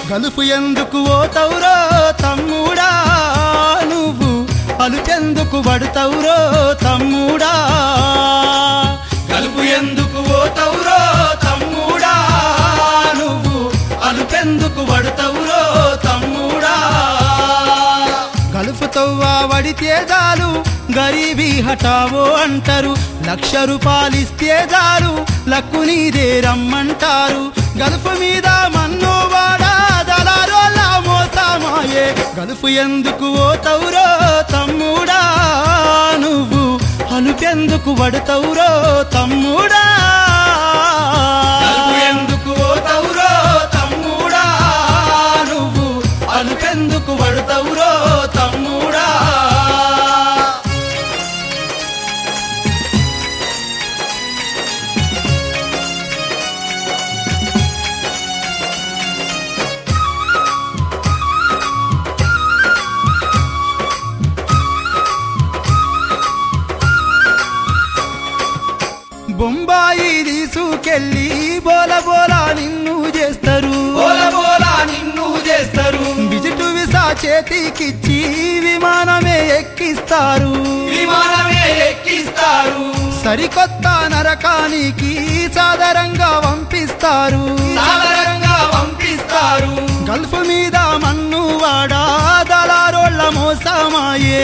గలుపు ఎందుకు పోతవురో తమ్ముడా నువ్వు అలుపెందుకు పడతవురో తమ్ముడా గలుపు ఎందుకు పోతవురో తమ్ముడా నువ్వు అలుపెందుకు పడతవురో తమ్ముడా గలుపుతవ్వా వడితే చాలు గరీబీ హఠావో అంటారు 1,00,000 రూపాయలిస్తే చాలు లక్కు నీదే రమ్మంటారు గలుపు మీద మన్ను వాడా దళారోళ్ళ మోసమాయే గలుపు ఎందుకు పోతవురో తమ్ముడా నువ్వు అలుపెందుకు పడతవురో తమ్ముడా గలుపు ఎందుకు పోతవురో తమ్ముడా నువ్వు అలుపెందుకు పడతవురో తమ్ముడా బొంబాయి తీసుకెళ్ళి బోల బోలా నిన్ను చేస్తారు విజిటు విసా చేతికిచ్చి విమానమే ఎక్కిస్తారు సరికొత్త నరకానికి సాదరంగా పంపిస్తారు గల్ఫ్ మీద మన్ను వాడా దళారోళ్ళ మోసమాయే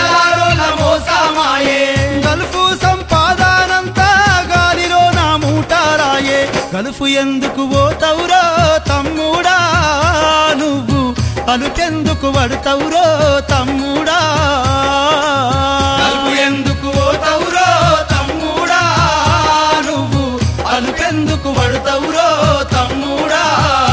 గల్ఫ్ సంపాదనంతా గాలిలో నా మూటారాయే గల్ఫ్ ఎందుకు పోతవురో తమ్ముడా నువ్వు అలుపెందుకు పడతవురో తమ్ముడా గల్ఫ్ ఎందుకు పోతవురో తమ్ముడా నువ్వు అలుపెందుకు పడతవురో తమ్ముడా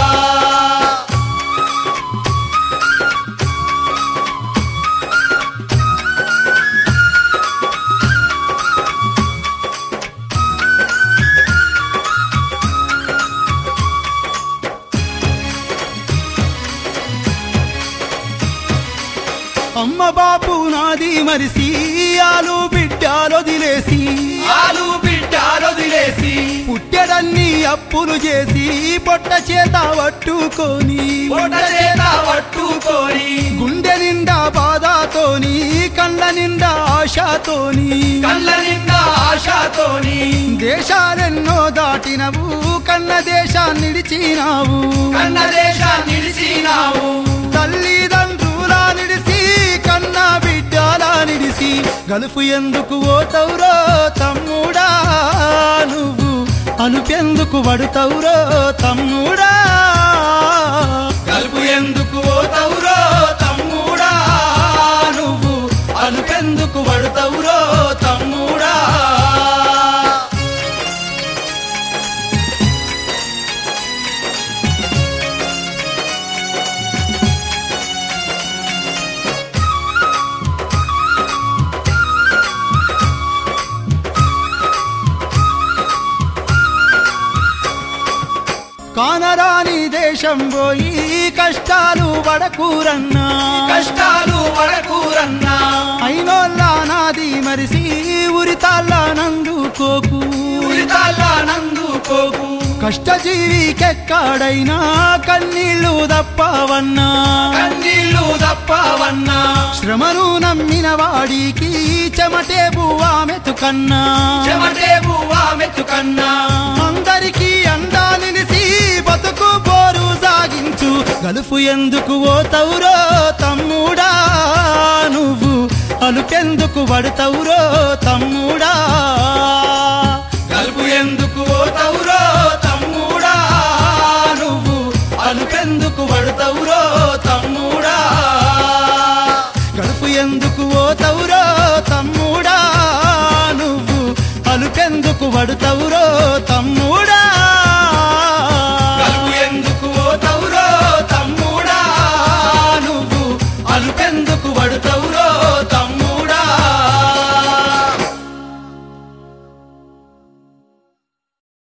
అమ్మ బాపు నాది మరిసి ఆలు బిడ్డాలొదిలేసి పుట్టెడన్ని అప్పులు చేసి పొట్ట చేత పట్టుకొని గుండె నిండా బాధతోని కళ్ళ నిండా ఆశతోని దేశాలెన్నో దాటినవు కన్న దేశాన్ని నిడిచినావు తల్లిదండ్రుల నిడిసి కన్న బిడ్డల నిడిసి గలుపు ఎందుకు పోతవురో తమ్ముడా నువ్వు అలుపెందుకు పడతవురో తమ్ముడా గలుపు ఎందుకు పోతవురో తమ్ముడా నువ్వు అలుపెందుకు పడతవురో తమ్ముడా కానరాని దేశం పోయి కష్టాలు పడకూరన్నా అయినోళ్ళ నాది మరిసి ఉరితాళ్ళ నందుకోకు కష్టజీవికెక్కడైనా కన్నీళ్ళు దప్పవన్నా శ్రమను నమ్మిన వాడికి చెమటే బువ్వా మెతుకన్నా అందరికీ అండా నిలిసి బతుకు పోరు సాగించు గలుపు ఎందుకు పోతవురో తమ్ముడా నువ్వు అలుపెందుకు పడతవురో తమ్ముడా గలుపు ఎందుకు పోతవురో తమ్ముడా నువ్వు అలుపెందుకు పడతవురో తమ్ముడా గలుపు ఎందుకు పోతవురో తమ్ముడా నువ్వు అలుపెందుకు పడతవురో తమ్ముడా గలుపు ఎందుకు పోతవురో తమ్ముడా నువ్వు అలుపెందుకు పడతవురో